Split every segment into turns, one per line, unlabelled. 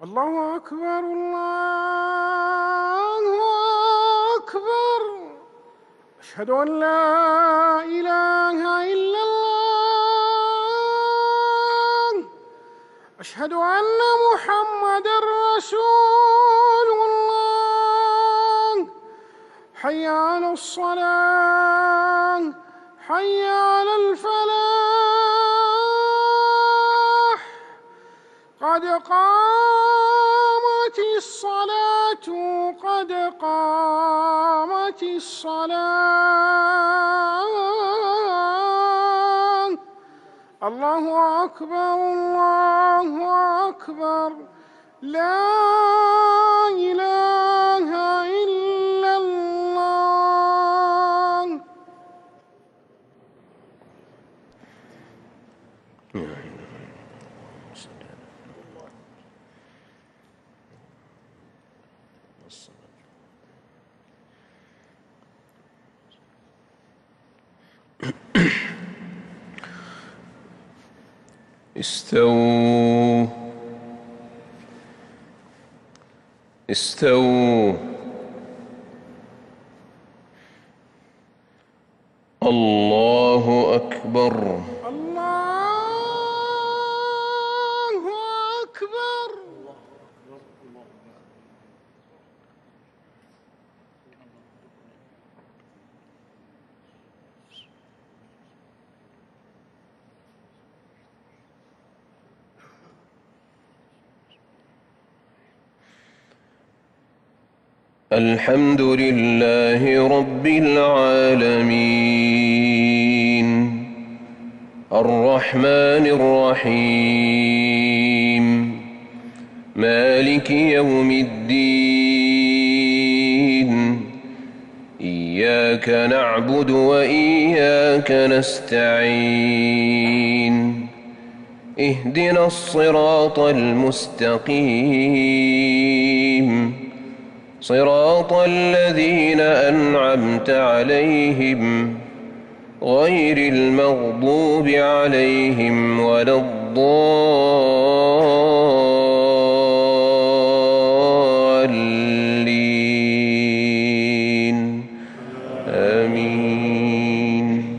الله أكبر الله أكبر. أشهد أن لا إله إلا الله. أشهد أن محمدًا رسول الله. حي على الصلاة، حي على الفلاح. قد قامت الصلاة، قد قامت الصلاة. الله أكبر الله أكبر. لا إله إلا الله.
استووا استووا. الله أكبر
الله أكبر.
الحمد لله رب العالمين الرحمن الرحيم مالك يوم الدين. إياك نعبد وإياك نستعين. اهدنا الصراط المستقيم صراط الذين أنعمت عليهم غير المغضوب عليهم ولا الضالين. آمين.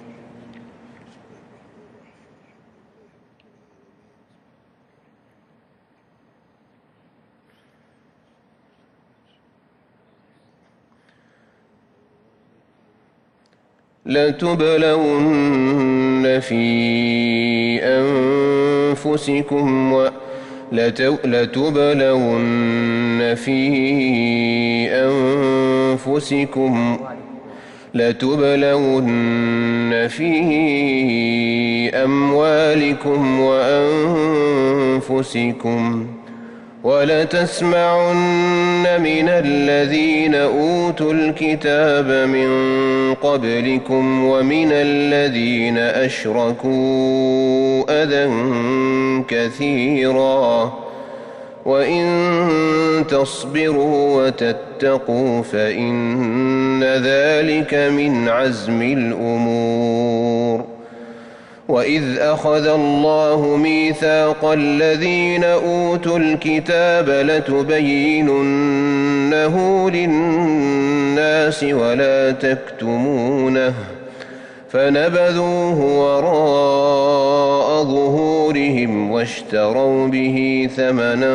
لتبلون في أنفسكم لتبلون في أموالكم وأنفسكم ولتسمعن من الذين أوتوا الكتاب من قبلكم ومن الذين أشركوا أذى كثيرا وإن تصبروا وتتقوا فإن ذلك من عزم الأمور. وإذ أخذ الله ميثاق الذين أوتوا الكتاب لتبيننه للناس ولا تكتمونه فنبذوه وراء ظهورهم واشتروا به ثمنا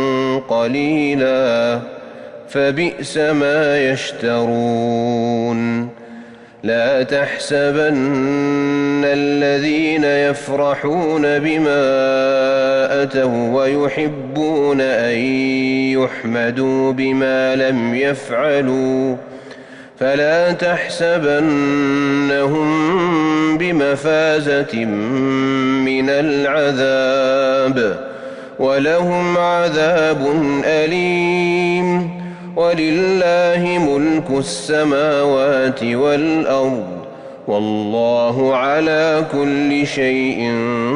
قليلا فبئس ما يشترون. لا تحسبن الذين يفرحون بما أتوا ويحبون أن يحمدوا بما لم يفعلوا فلا تحسبنهم بمفازة من العذاب ولهم عذاب أليم. ولله ملك السماوات والأرض والله على كل شيء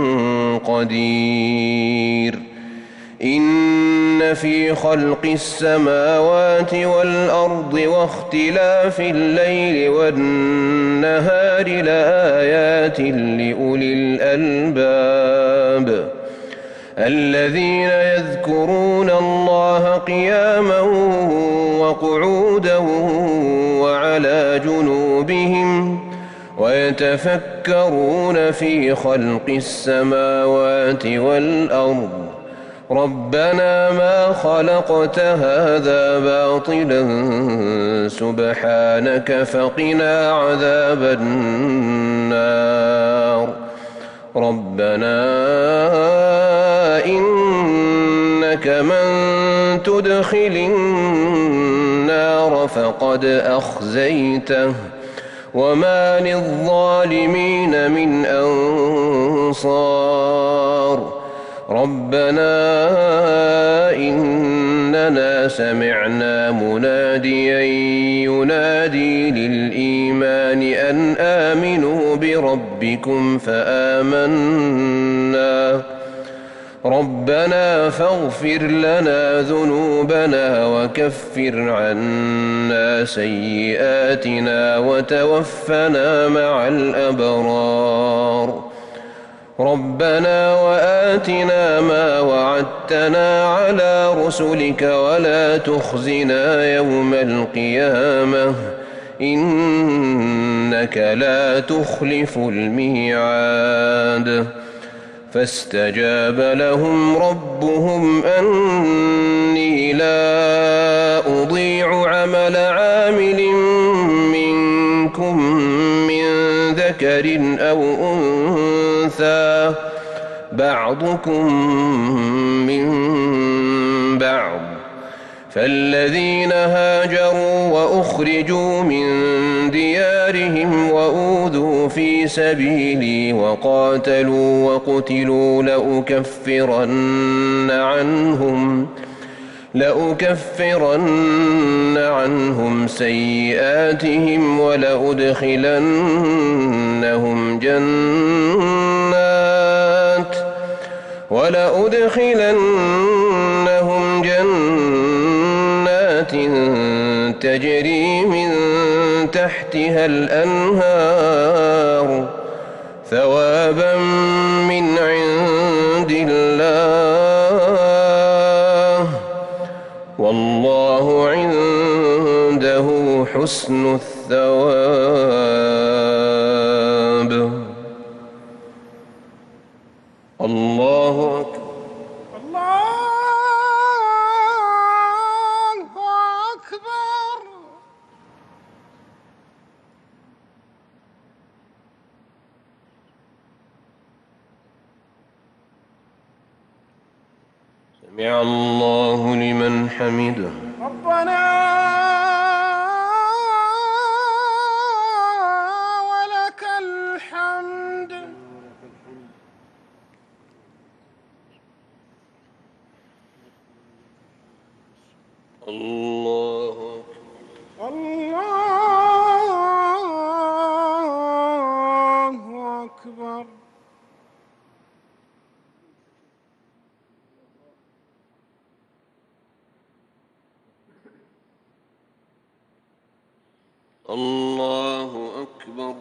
قدير. إن في خلق السماوات والأرض واختلاف الليل والنهار لآيات لأولي الألباب الذين يذكرون وقياما وقعودا وعلى جنوبهم ويتفكرون في خلق السماوات والأرض ربنا ما خلقت هذا باطلا سبحانك فقنا عذاب النار ربنا إنك من تدخل النار فقد أخزيته وما للظالمين من أنصار ربنا إننا سمعنا مناديا ينادي للإيمان أن آمنوا بربكم فآمنا ربنا فاغفر لنا ذنوبنا وكفر عنا سيئاتنا وتوفنا مع الأبرار ربنا وآتنا ما وعدتنا على رسلك ولا تخزنا يوم القيامة إنك لا تخلف الميعاد فاستجاب لهم ربهم أني لا أضيع عمل عامل منكم من ذكر أو أنثى بعضكم من بعض فالذين هاجروا وأخرجوا من ديارهم وأوذوا في سبيلي وقاتلوا وقتلوا لأكفرن عنهم سيئاتهم ولأدخلنهم جنات تجري من تحتها الأنهار ثوابا من عند الله والله عنده حسن الثواب الله أكبر سمع الله لمن حمده
ربنا ولك الحمد
الله
أكبر
الله أكبر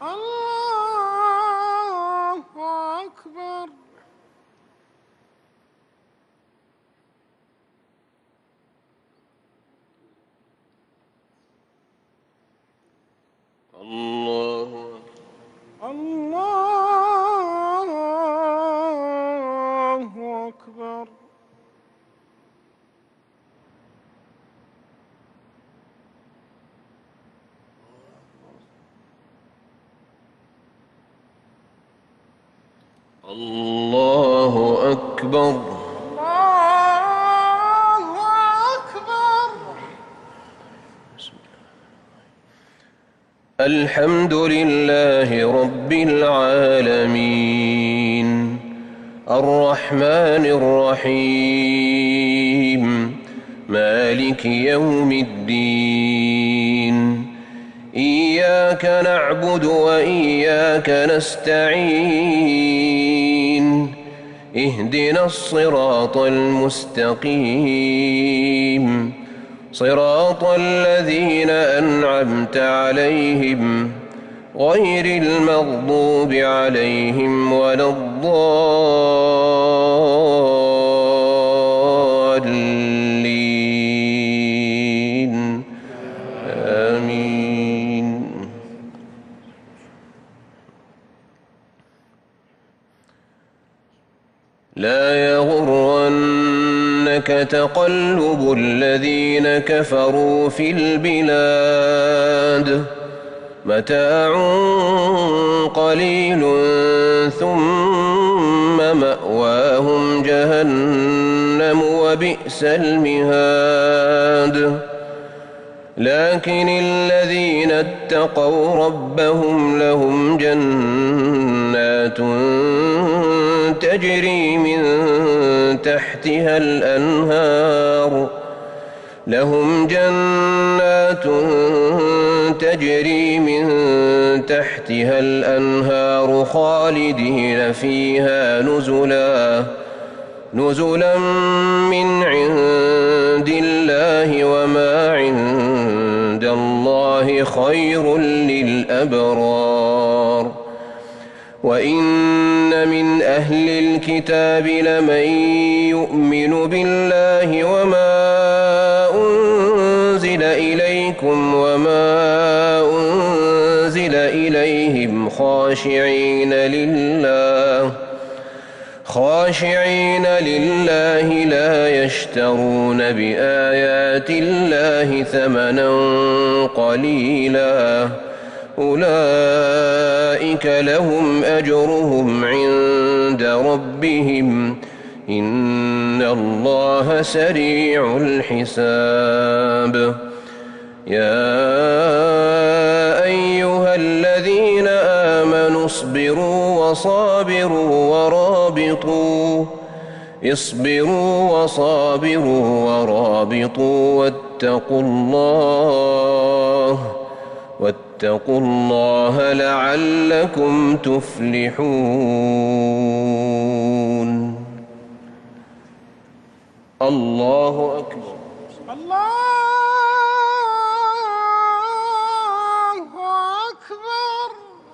الله أكبر
الله
أكبر
الله أكبر
الله أكبر
الحمد لله رب العالمين الرحمن الرحيم مالك يوم الدين إياك نعبد وإياك نستعين اهدنا الصراط المستقيم صراط الذين أنعمت عليهم غير المغضوب عليهم ولا الضالين لا يغرنك تقلب الذين كفروا في البلاد متاع قليل ثم مأواهم جهنم وبئس المهاد لكن الذين اتقوا ربهم لهم جنات تجري من تحتها الأنهار خالدين فيها نزلا من عند الله وما عند الله خير للأبرار وإن من أهل الكتاب لمن يؤمن بالله وما أنزل إليكم وما أنزل إليهم خاشعين لله لا يشترون بآيات الله ثمنا قليلا أولئك لهم أجرهم عند ربهم إن الله سريع الحساب يا أيها الذين آمنوا اصبروا وصابروا ورابطوا واتقوا الله لعلكم تفلحون الله أكبر
الله أكبر.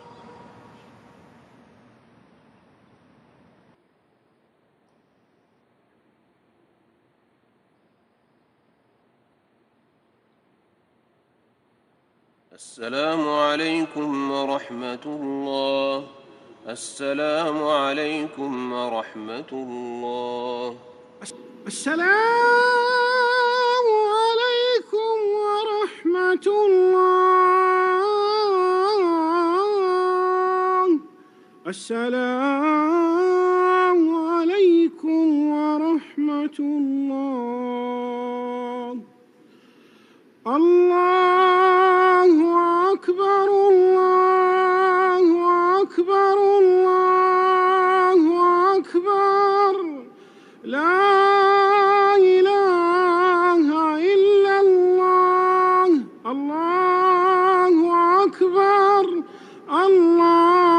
السلام عليكم ورحمة الله. السلام عليكم ورحمة الله.
السلام عليكم ورحمة الله. السلام عليكم ورحمة الله. الله أكبر الله أكبر الله أكبر لا إله إلا الله. الله أكبر الله